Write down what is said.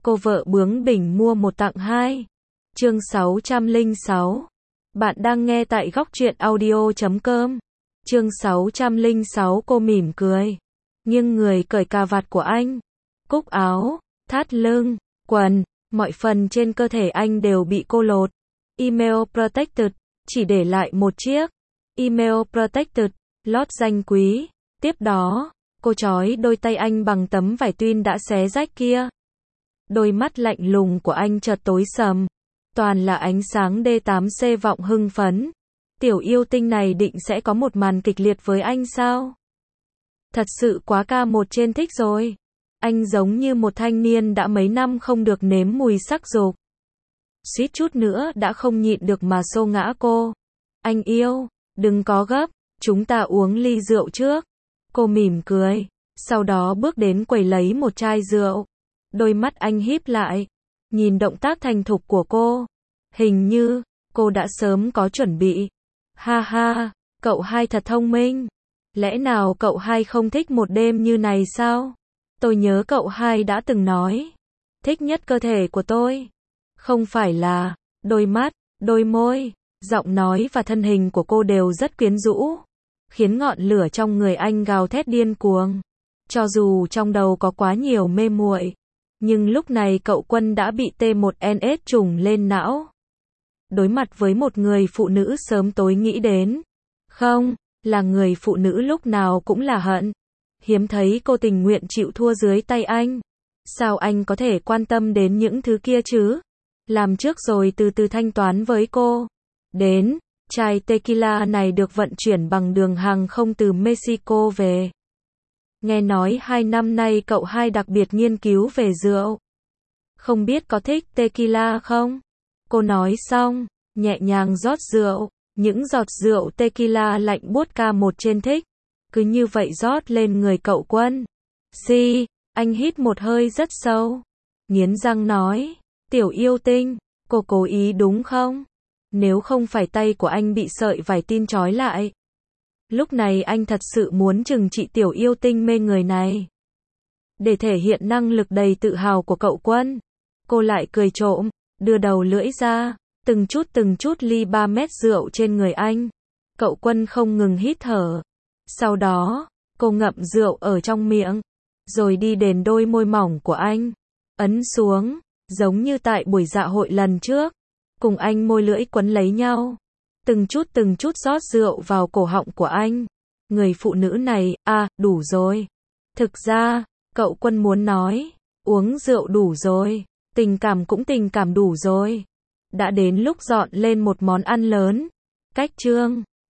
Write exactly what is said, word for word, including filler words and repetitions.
cô vợ bướng bỉnh mua một tặng hai. Chương sáu trăm lẻ sáu. Bạn đang nghe tại góc truyện audio chấm com. Chương sáu trăm lẻ sáu. Cô mỉm cười, nghiêng người cởi cà vạt của anh, cúc áo, thắt lưng, quần, mọi phần trên cơ thể anh đều bị cô lột. Email protected, chỉ để lại một chiếc email protected, lót danh quý. Tiếp đó, cô trói đôi tay anh bằng tấm vải tuyên đã xé rách kia. Đôi mắt lạnh lùng của anh chợt tối sầm, toàn là ánh sáng D tám C vọng hưng phấn. Tiểu yêu tinh này định sẽ có một màn kịch liệt với anh sao? Thật sự quá ca một trên thích rồi. Anh giống như một thanh niên đã mấy năm không được nếm mùi sắc dục. Suýt chút nữa đã không nhịn được mà xô ngã cô. Anh yêu, đừng có gấp, chúng ta uống ly rượu trước. Cô mỉm cười, sau đó bước đến quầy lấy một chai rượu. Đôi mắt anh híp lại, nhìn động tác thành thục của cô. Hình như, cô đã sớm có chuẩn bị. Ha ha, cậu hai thật thông minh. Lẽ nào cậu hai không thích một đêm như này sao? Tôi nhớ cậu hai đã từng nói, thích nhất cơ thể của tôi. Không phải là, đôi mắt, đôi môi, giọng nói và thân hình của cô đều rất quyến rũ, khiến ngọn lửa trong người anh gào thét điên cuồng. Cho dù trong đầu có quá nhiều mê muội, nhưng lúc này cậu Quân đã bị T một N S trùng lên não. Đối mặt với một người phụ nữ sớm tối nghĩ đến, không, là người phụ nữ lúc nào cũng là hận. Hiếm thấy cô tình nguyện chịu thua dưới tay anh. Sao anh có thể quan tâm đến những thứ kia chứ? Làm trước rồi từ từ thanh toán với cô. Đến, chai tequila này được vận chuyển bằng đường hàng không từ Mexico về. Nghe nói hai năm nay cậu hai đặc biệt nghiên cứu về rượu. Không biết có thích tequila không? Cô nói xong, nhẹ nhàng rót rượu. Những giọt rượu tequila lạnh buốt ca một trên thích. Cứ như vậy rót lên người cậu Quân. Si, anh hít một hơi rất sâu. Nghiến răng nói, tiểu yêu tinh, cô cố ý đúng không? Nếu không phải tay của anh bị sợi vải tin trói lại. Lúc này anh thật sự muốn trừng trị tiểu yêu tinh mê người này. Để thể hiện năng lực đầy tự hào của cậu Quân, cô lại cười trộm, đưa đầu lưỡi ra, từng chút từng chút ly ba mét rượu trên người anh. Cậu Quân không ngừng hít thở. Sau đó, cô ngậm rượu ở trong miệng, rồi đi đến đôi môi mỏng của anh, ấn xuống, giống như tại buổi dạ hội lần trước, cùng anh môi lưỡi quấn lấy nhau, từng chút từng chút rót rượu vào cổ họng của anh. Người phụ nữ này, à, đủ rồi. Thực ra, cậu Quân muốn nói, uống rượu đủ rồi, tình cảm cũng tình cảm đủ rồi. Đã đến lúc dọn lên một món ăn lớn. Cách chương